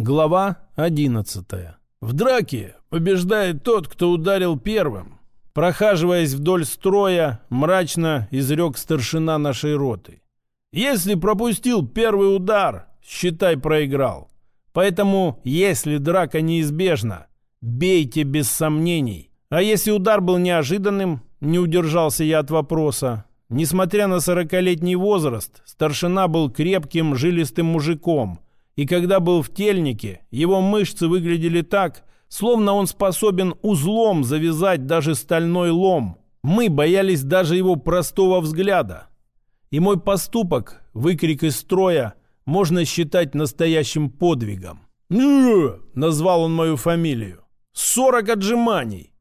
Глава 11. В драке побеждает тот, кто ударил первым. Прохаживаясь вдоль строя, мрачно изрек старшина нашей роты. Если пропустил первый удар, считай, проиграл. Поэтому, если драка неизбежна, бейте без сомнений. А если удар был неожиданным, не удержался я от вопроса. Несмотря на 40-летний возраст, старшина был крепким, жилистым мужиком. И когда был в тельнике, его мышцы выглядели так, словно он способен узлом завязать даже стальной лом. Мы боялись даже его простого взгляда. И мой поступок, выкрик из строя, можно считать настоящим подвигом. Назвал он мою фамилию. 40 отжиманий.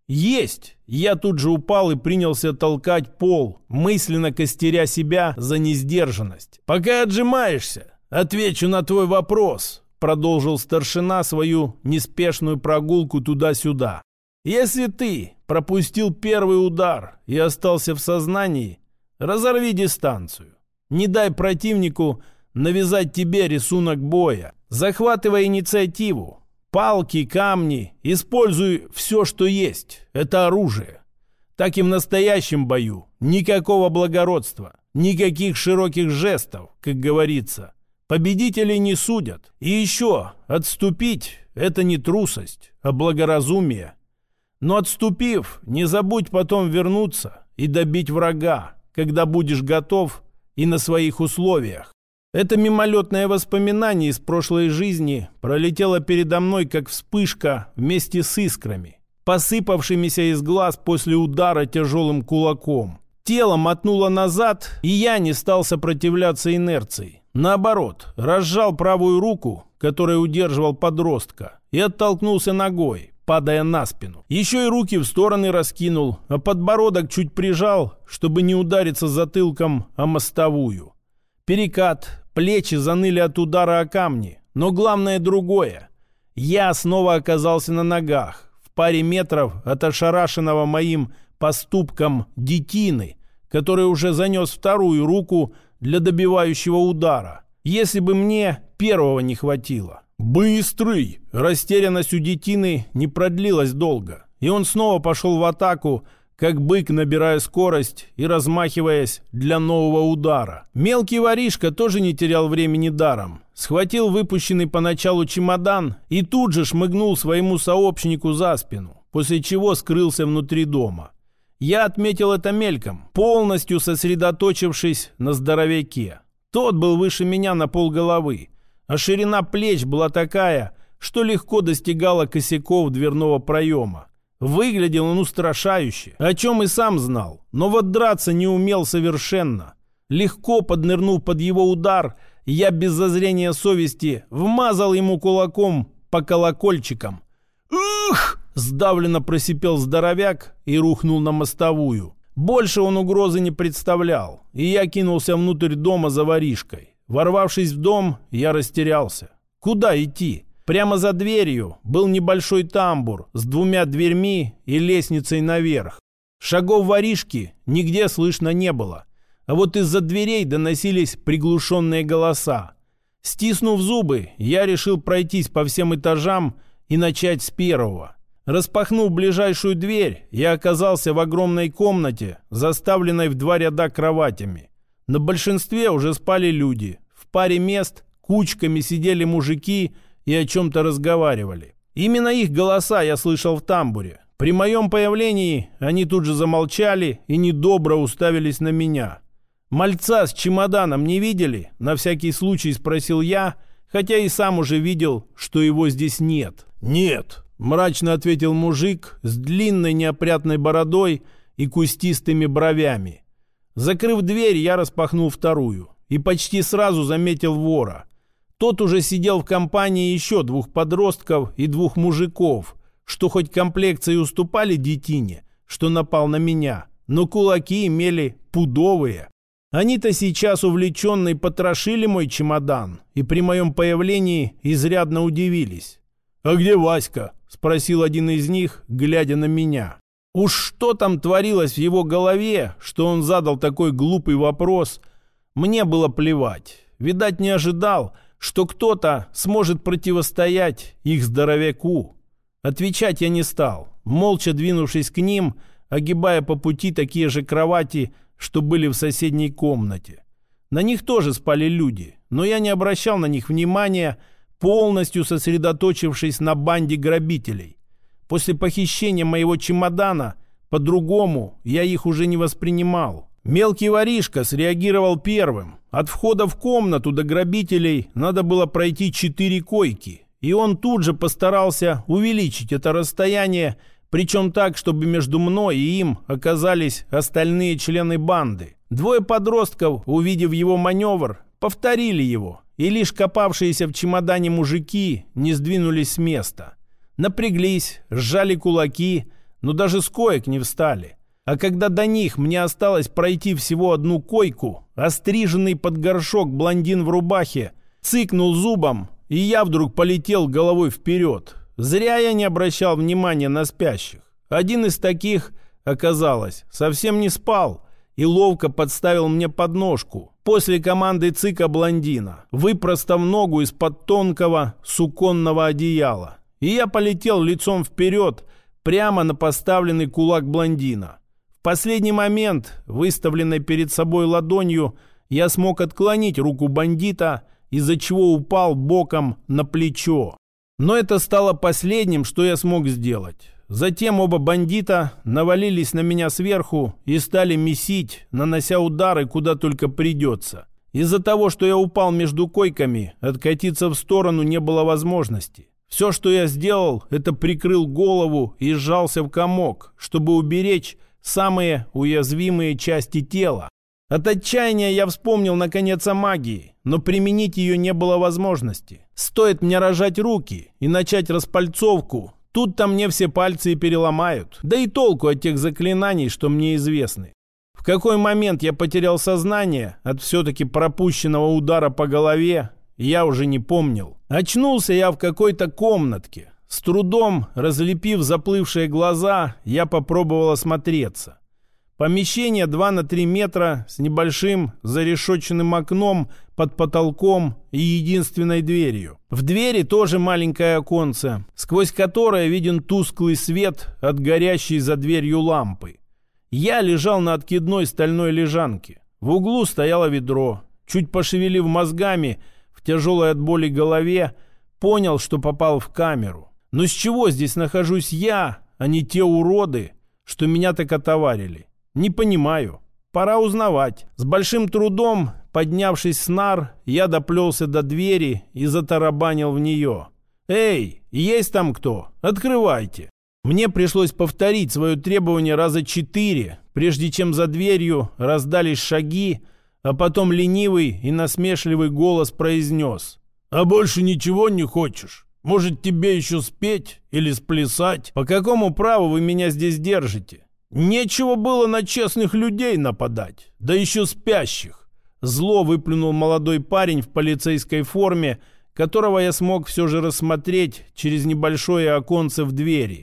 Есть! Я тут же упал и принялся толкать пол, мысленно костеря себя за несдержанность. Пока отжимаешься, отвечу на твой вопрос, продолжил старшина свою неспешную прогулку туда-сюда. Если ты пропустил первый удар и остался в сознании, разорви дистанцию. Не дай противнику навязать тебе рисунок боя. Захватывай инициативу. Палки, камни, используй все, что есть. Это оружие. Так и в настоящем бою никакого благородства, никаких широких жестов, как говорится. Победителей не судят. И еще, отступить – это не трусость, а благоразумие. Но отступив, не забудь потом вернуться и добить врага, когда будешь готов и на своих условиях. Это мимолетное воспоминание из прошлой жизни пролетело передо мной, как вспышка вместе с искрами, посыпавшимися из глаз после удара тяжелым кулаком. Тело мотнуло назад, и я не стал сопротивляться инерции. Наоборот, разжал правую руку, которой удерживал подростка, и оттолкнулся ногой, падая на спину. Еще и руки в стороны раскинул, а подбородок чуть прижал, чтобы не удариться затылком о мостовую. Перекат, плечи заныли от удара о камни, но главное другое. Я снова оказался на ногах, в паре метров от ошарашенного моим поступком детины, который уже занес вторую руку для добивающего удара. Если бы мне первого не хватило. Быстрый! Растерянность у детины не продлилась долго, и он снова пошел в атаку, как бык, набирая скорость и размахиваясь для нового удара. Мелкий воришка тоже не терял времени даром. Схватил выпущенный поначалу чемодан и тут же шмыгнул своему сообщнику за спину, после чего скрылся внутри дома. Я отметил это мельком, полностью сосредоточившись на здоровяке. Тот был выше меня на полголовы, а ширина плеч была такая, что легко достигала косяков дверного проема. Выглядел он устрашающе, о чем и сам знал, но вот драться не умел совершенно. Легко поднырнув под его удар, я без зазрения совести вмазал ему кулаком по колокольчикам. «Ух!» — сдавленно просипел здоровяк и рухнул на мостовую. Больше он угрозы не представлял, и я кинулся внутрь дома за воришкой. Ворвавшись в дом, я растерялся. Куда идти? Прямо за дверью был небольшой тамбур с 2 дверьми и лестницей наверх. Шагов воришки нигде слышно не было, а вот из-за дверей доносились приглушенные голоса. Стиснув зубы, я решил пройтись по всем этажам и начать с первого. Распахнув ближайшую дверь, я оказался в огромной комнате, заставленной в 2 ряда кроватями. На большинстве уже спали люди. В паре мест кучками сидели мужики и о чем-то разговаривали. Именно их голоса я слышал в тамбуре. При моем появлении они тут же замолчали и недобро уставились на меня. «Мальца с чемоданом не видели?» — на всякий случай спросил я, хотя и сам уже видел, что его здесь нет. «Нет», — мрачно ответил мужик с длинной неопрятной бородой и кустистыми бровями. Закрыв дверь, я распахнул вторую и почти сразу заметил вора. Тот уже сидел в компании еще 2 подростков и 2 мужиков, что хоть комплекции уступали детине, что напал на меня, но кулаки имели пудовые. Они-то сейчас увлеченно потрошили мой чемодан и при моем появлении изрядно удивились. «А где Васька?» — спросил один из них, глядя на меня. Уж что там творилось в его голове, что он задал такой глупый вопрос, мне было плевать. Видать, не ожидал, что кто-то сможет противостоять их здоровяку. Отвечать я не стал, молча двинувшись к ним, огибая по пути такие же кровати, что были в соседней комнате. На них тоже спали люди, но я не обращал на них внимания, полностью сосредоточившись на банде грабителей. После похищения моего чемодана по-другому я их уже не воспринимал. Мелкий воришка среагировал первым. От входа в комнату до грабителей надо было пройти 4 койки, и он тут же постарался увеличить это расстояние, причем так, чтобы между мной и им оказались остальные члены банды. 2 подростков, увидев его маневр, повторили его, и лишь копавшиеся в чемодане мужики не сдвинулись с места. Напряглись, сжали кулаки, но даже с коек не встали. А когда до них мне осталось пройти всего 1 койку, остриженный под горшок блондин в рубахе цыкнул зубом, и я вдруг полетел головой вперед. Зря я не обращал внимания на спящих. Один из таких, оказалось, совсем не спал и ловко подставил мне подножку после команды цыка блондина, выпростав ногу из-под тонкого суконного одеяла. И я полетел лицом вперед прямо на поставленный кулак блондина. В последний момент, выставленной перед собой ладонью, я смог отклонить руку бандита, из-за чего упал боком на плечо. Но это стало последним, что я смог сделать. Затем оба бандита навалились на меня сверху и стали месить, нанося удары куда только придется. Из-за того, что я упал между койками, откатиться в сторону не было возможности. Все, что я сделал, это прикрыл голову и сжался в комок, чтобы уберечь самые уязвимые части тела. От отчаяния я вспомнил наконец о магии, но применить ее не было возможности. Стоит мне разжать руки и начать распальцовку, тут-то мне все пальцы и переломают. Да и толку от тех заклинаний, что мне известны. В какой момент я потерял сознание от все-таки пропущенного удара по голове, я уже не помнил. Очнулся я в какой-то комнатке. С трудом разлепив заплывшие глаза, я попробовал осмотреться. Помещение 2 на 3 метра с небольшим зарешетченным окном под потолком и единственной дверью. В двери тоже маленькое оконце, сквозь которое виден тусклый свет от горящей за дверью лампы. Я лежал на откидной стальной лежанке. В углу стояло ведро. Чуть пошевелив мозгами в тяжелой от боли голове, понял, что попал в камеру. Но с чего здесь нахожусь я, а не те уроды, что меня так отоварили? Не понимаю. Пора узнавать. С большим трудом, поднявшись с нар, я доплелся до двери и затарабанил в нее. «Эй, есть там кто? Открывайте!» Мне пришлось повторить свое требование раза 4, прежде чем за дверью раздались шаги, а потом ленивый и насмешливый голос произнес: «А больше ничего не хочешь? Может, тебе еще спеть или сплясать? По какому праву вы меня здесь держите? Нечего было на честных людей нападать, да еще спящих». Зло выплюнул молодой парень в полицейской форме, которого я смог все же рассмотреть через небольшое оконце в двери.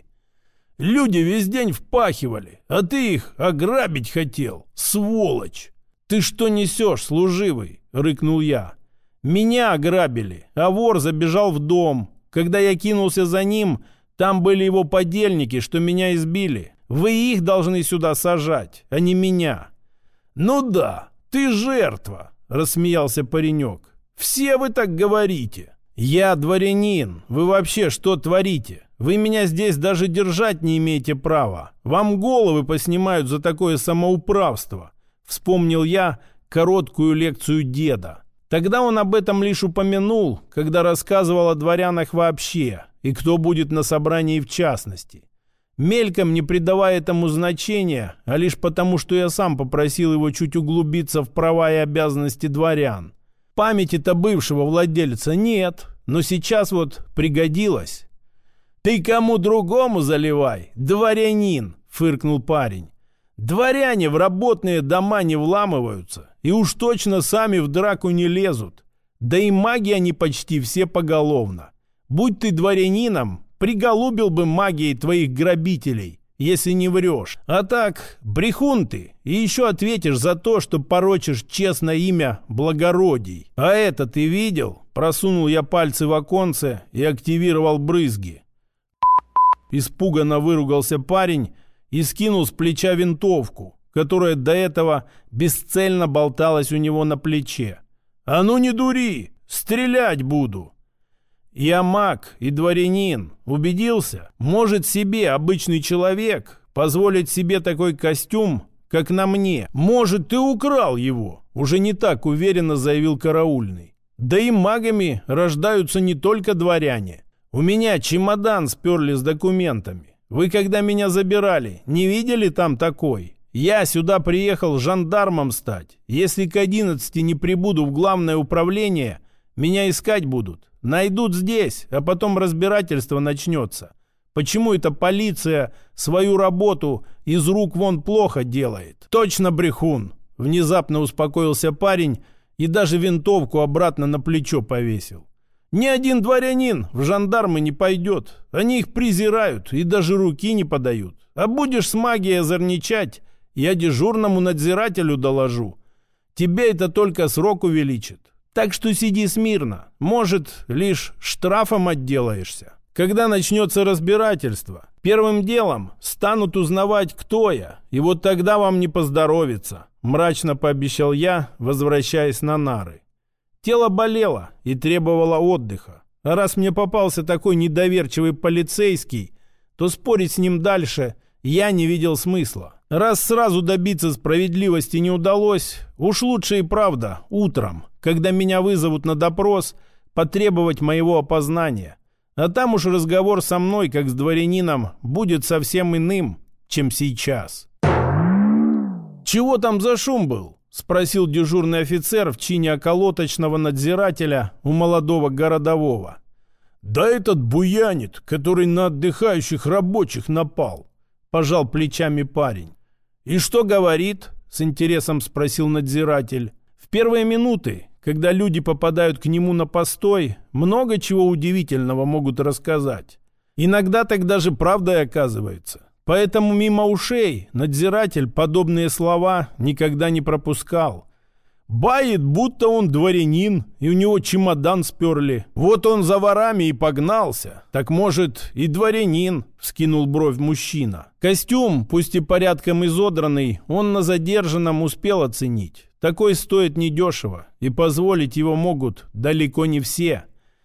«Люди весь день впахивали, а ты их ограбить хотел, сволочь!» «Ты что несешь, служивый?» — рыкнул я. «Меня ограбили, а вор забежал в дом. Когда я кинулся за ним, там были его подельники, что меня избили. Вы их должны сюда сажать, а не меня». «Ну да, ты жертва», — рассмеялся паренек. «Все вы так говорите». «Я дворянин. Вы вообще что творите? Вы меня здесь даже держать не имеете права. Вам головы поснимают за такое самоуправство». Вспомнил я короткую лекцию деда. Тогда он об этом лишь упомянул, когда рассказывал о дворянах вообще, и кто будет на собрании в частности. Мельком не придавая этому значения, а лишь потому, что я сам попросил его чуть углубиться в права и обязанности дворян. Памяти-то бывшего владельца нет, но сейчас вот пригодилось. «Ты кому другому заливай, дворянин!» — фыркнул парень. «Дворяне в работные дома не вламываются и уж точно сами в драку не лезут. Да и маги они почти все поголовно. Будь ты дворянином, приголубил бы магией твоих грабителей если не врешь. А так, брехун ты, и еще ответишь за то, что порочишь честное имя благородий. А это ты видел? Просунул я пальцы в оконце и активировал брызги. Испуганно выругался парень и скинул с плеча винтовку, которая до этого бесцельно болталась у него на плече. «А ну не дури! Стрелять буду!» Я маг и дворянин. Убедился? Может себе обычный человек позволить себе такой костюм, как на мне? Может, ты украл его? Уже не так уверенно заявил караульный. Да и магами рождаются не только дворяне. У меня чемодан сперли с документами. Вы, когда меня забирали, не видели там такой? Я сюда приехал жандармом стать. Если к 11 не прибуду в главное управление, меня искать будут. Найдут здесь, а потом разбирательство начнется. Почему эта полиция свою работу из рук вон плохо делает? Точно брехун. Внезапно успокоился парень и даже винтовку обратно на плечо повесил. Ни один дворянин в жандармы не пойдет. Они их презирают и даже руки не подают. А будешь с магией озорничать, я дежурному надзирателю доложу. Тебе это только срок увеличит. Так что сиди смирно. Может, лишь штрафом отделаешься. Когда начнется разбирательство, первым делом станут узнавать, кто я. И вот тогда вам не поздоровится, мрачно пообещал я, возвращаясь на нары. Тело болело и требовало отдыха. А раз мне попался такой недоверчивый полицейский, то спорить с ним дальше я не видел смысла. Раз сразу добиться справедливости не удалось, уж лучше и правда утром, когда меня вызовут на допрос, потребовать моего опознания. А там уж разговор со мной, как с дворянином, будет совсем иным, чем сейчас. «Чего там за шум был?» — спросил дежурный офицер в чине околоточного надзирателя у молодого городового. «Да этот буянит, который на отдыхающих рабочих напал», — пожал плечами парень. «И что говорит?» — с интересом спросил надзиратель. В первые минуты, когда люди попадают к нему на постой, много чего удивительного могут рассказать. Иногда так даже правдой оказывается. Поэтому мимо ушей надзиратель подобные слова никогда не пропускал. Бает, будто он дворянин, и у него чемодан сперли. Вот он за ворами и погнался. Так может и дворянин, вскинул бровь мужчина. Костюм, пусть и порядком изодранный, он на задержанном успел оценить. Такой стоит недешево, и позволить его могут далеко не все.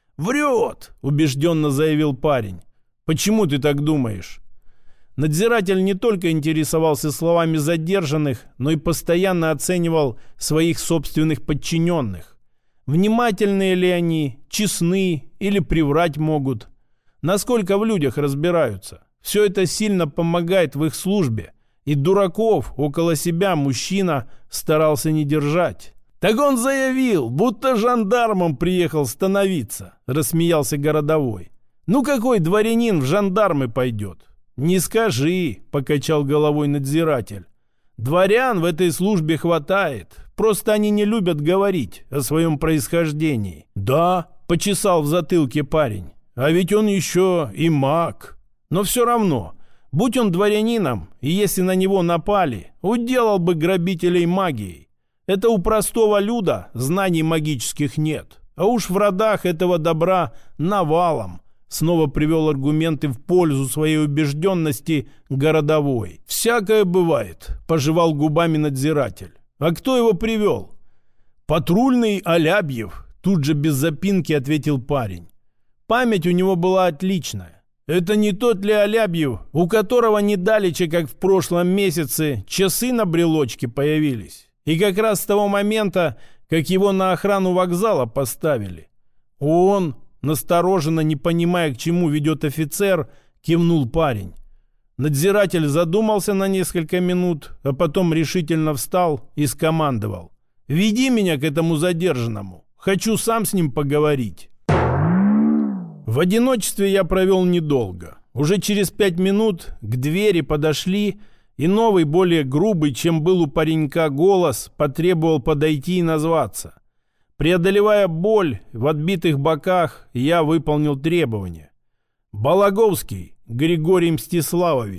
«Врет!» — убежденно заявил парень. «Почему ты так думаешь?» Надзиратель не только интересовался словами задержанных, но и постоянно оценивал своих собственных подчиненных. Внимательные ли они, честны или приврать могут. Насколько в людях разбираются. Все это сильно помогает в их службе. И дураков около себя мужчина старался не держать. «Так он заявил, будто жандармом приехал становиться», — рассмеялся городовой. «Ну какой дворянин в жандармы пойдет?» «Не скажи», — покачал головой надзиратель. «Дворян в этой службе хватает. Просто они не любят говорить о своем происхождении». «Да», — почесал в затылке парень. «А ведь он еще и маг. Но все равно, будь он дворянином, и если на него напали, уделал бы грабителей магией. Это у простого люда знаний магических нет. А уж в родах этого добра навалом». Снова привел аргументы в пользу своей убежденности городовой. «Всякое бывает», — пожевал губами надзиратель. «А кто его привел?» «Патрульный Алябьев», — тут же без запинки ответил парень. Память у него была отличная. «Это не тот ли Алябьев, у которого недалече, как в прошлом месяце, часы на брелочке появились? И как раз с того момента, как его на охрану вокзала поставили?» «Он...» Настороженно, не понимая, к чему ведет офицер, кивнул парень. Надзиратель задумался на несколько минут, а потом решительно встал и скомандовал. «Веди меня к этому задержанному. Хочу сам с ним поговорить». В одиночестве я провел недолго. Уже через 5 минут к двери подошли, и новый, более грубый, чем был у паренька, голос потребовал подойти и назваться. Преодолевая боль в отбитых боках, я выполнил требование. «Балаговский Григорий Мстиславович».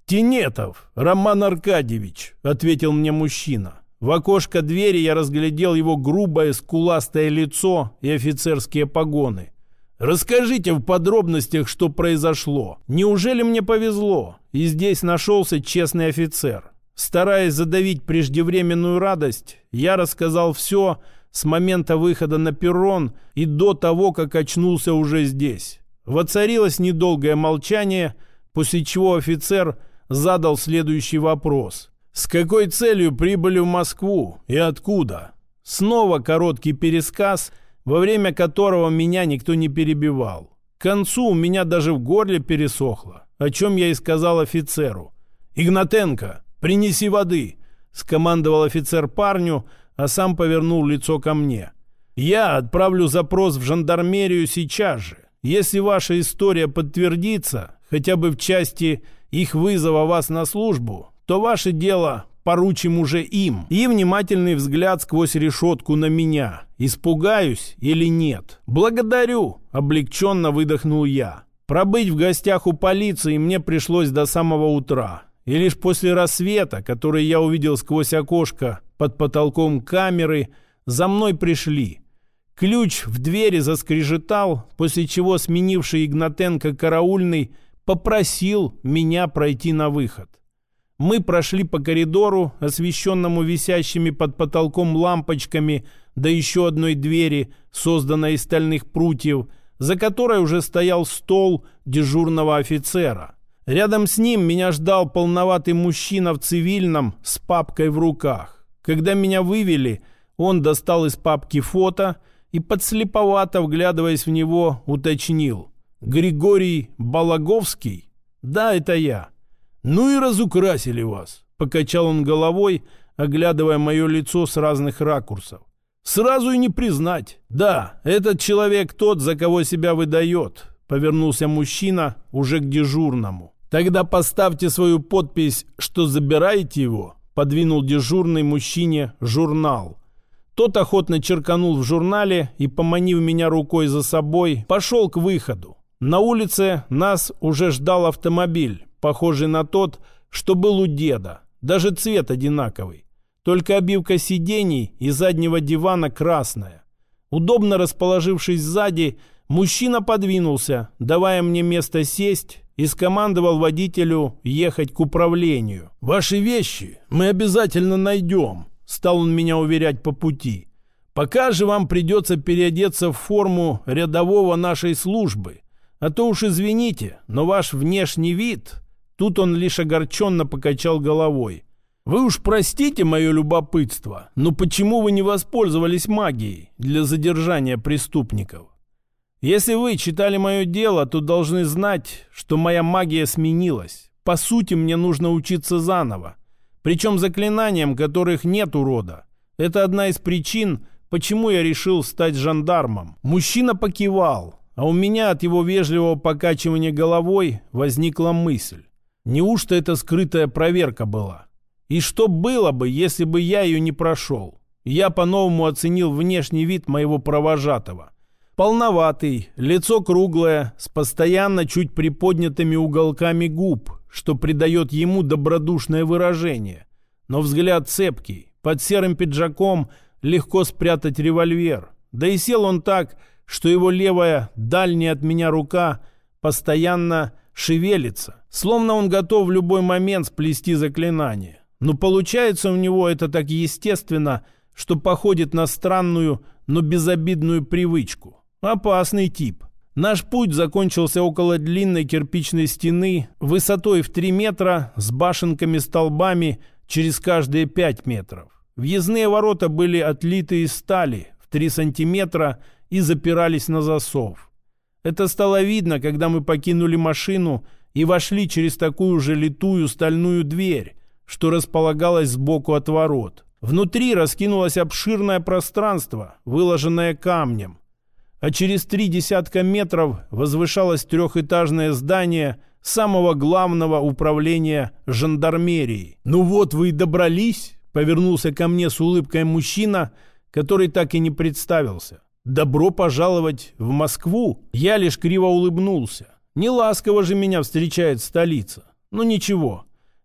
«Тенетов Роман Аркадьевич», — ответил мне мужчина. В окошко двери я разглядел его грубое скуластое лицо и офицерские погоны. «Расскажите в подробностях, что произошло. Неужели мне повезло, и здесь нашелся честный офицер?» Стараясь задавить преждевременную радость, я рассказал все с момента выхода на перрон и до того, как очнулся уже здесь. Воцарилось недолгое молчание, после чего офицер задал следующий вопрос. «С какой целью прибыли в Москву и откуда?» Снова короткий пересказ, во время которого меня никто не перебивал. К концу у меня даже в горле пересохло, о чем я и сказал офицеру. «Игнатенко, принеси воды!» — скомандовал офицер парню, а сам повернул лицо ко мне. «Я отправлю запрос в жандармерию сейчас же. Если ваша история подтвердится, хотя бы в части их вызова вас на службу, то ваше дело поручим уже им». И внимательный взгляд сквозь решетку на меня. Испугаюсь или нет? «Благодарю!» — облегченно выдохнул я. Пробыть в гостях у полиции мне пришлось до самого утра. И лишь после рассвета, который я увидел сквозь окошко под потолком камеры, за мной пришли. Ключ в двери заскрежетал, после чего сменивший Игнатенко караульный попросил меня пройти на выход. Мы прошли по коридору, освещенному висящими под потолком лампочками, до еще одной двери, созданной из стальных прутьев, за которой уже стоял стол дежурного офицера. Рядом с ним меня ждал полноватый мужчина в цивильном с папкой в руках. Когда меня вывели, он достал из папки фото и, подслеповато вглядываясь в него, уточнил: «Григорий Балаговский?» «Да, это я». «Ну и разукрасили вас», — покачал он головой, оглядывая мое лицо с разных ракурсов. «Сразу и не признать. Да, этот человек тот, за кого себя выдает», — повернулся мужчина уже к дежурному. «Тогда поставьте свою подпись, что забираете его», — подвинул дежурный мужчине журнал. Тот охотно черканул в журнале и, поманив меня рукой за собой, пошел к выходу. На улице нас уже ждал автомобиль, похожий на тот, что был у деда. Даже цвет одинаковый. Только обивка сидений и заднего дивана красная. Удобно расположившись сзади, мужчина подвинулся, давая мне место сесть, и скомандовал водителю ехать к управлению. «Ваши вещи мы обязательно найдем», — стал он меня уверять по пути. «Пока же вам придется переодеться в форму рядового нашей службы. А то уж извините, но ваш внешний вид...» Тут он лишь огорченно покачал головой. «Вы уж простите мое любопытство, но почему вы не воспользовались магией для задержания преступников? Если вы читали мое дело, то должны знать, что моя магия сменилась. По сути, мне нужно учиться заново. Причем заклинаниям, которых нет урода. Это одна из причин, почему я решил стать жандармом». Мужчина покивал, а у меня от его вежливого покачивания головой возникла мысль. Неужто это скрытая проверка была? И что было бы, если бы я ее не прошел? Я по-новому оценил внешний вид моего провожатого. Полноватый, лицо круглое, с постоянно чуть приподнятыми уголками губ, что придает ему добродушное выражение. Но взгляд цепкий, под серым пиджаком легко спрятать револьвер. Да и сел он так, что его левая, дальняя от меня рука постоянно шевелится, словно он готов в любой момент сплести заклинание. Но получается у него это так естественно, что походит на странную, но безобидную привычку. Опасный тип. Наш путь закончился около длинной кирпичной стены высотой в 3 метра с башенками-столбами через каждые 5 метров. Въездные ворота были отлиты из стали в 3 сантиметра и запирались на засов. Это стало видно, когда мы покинули машину и вошли через такую же литую стальную дверь, что располагалась сбоку от ворот. Внутри раскинулось обширное пространство, выложенное камнем, а через 3 десятка метров возвышалось 3-этажное здание самого главного управления жандармерии. «Ну вот вы и добрались», — повернулся ко мне с улыбкой мужчина, который так и не представился. «Добро пожаловать в Москву!» Я лишь криво улыбнулся. Неласково же меня встречает столица. Ну ничего,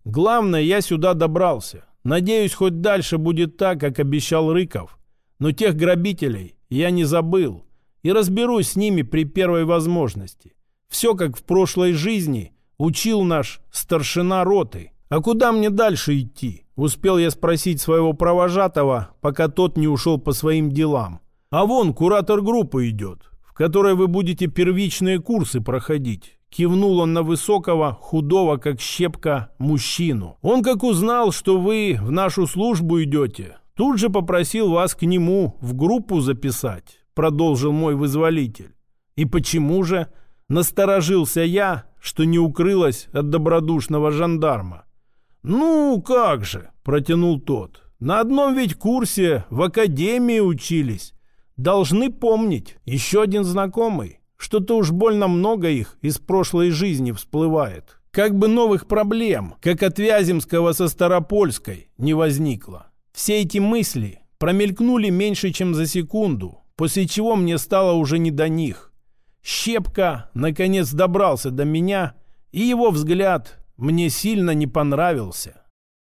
Главное, я сюда добрался. Надеюсь, хоть дальше будет так, как обещал Рыков. Но тех грабителей я не забыл. И разберусь с ними при первой возможности. Все как в прошлой жизни учил наш старшина роты. А куда мне дальше идти? Успел я спросить своего провожатого, пока тот не ушел по своим делам. А вон куратор группы идет, в которой вы будете первичные курсы проходить. Кивнул он на высокого, худого, как щепка, мужчину. Он, как узнал, что вы в нашу службу идете, тут же попросил вас к нему в группу записать, продолжил мой вызволитель. И почему же? Насторожился я, что не укрылось от добродушного жандарма. «Ну, как же», — протянул тот, — «на одном ведь курсе в академии учились. Должны помнить, еще один знакомый. Что-то уж больно много их из прошлой жизни всплывает. Как бы новых проблем, как от Вяземского со Старопольской, не возникло. Все эти мысли промелькнули меньше, чем за секунду, после чего мне стало уже не до них. Щепка, наконец, добрался до меня, и его взгляд мне сильно не понравился.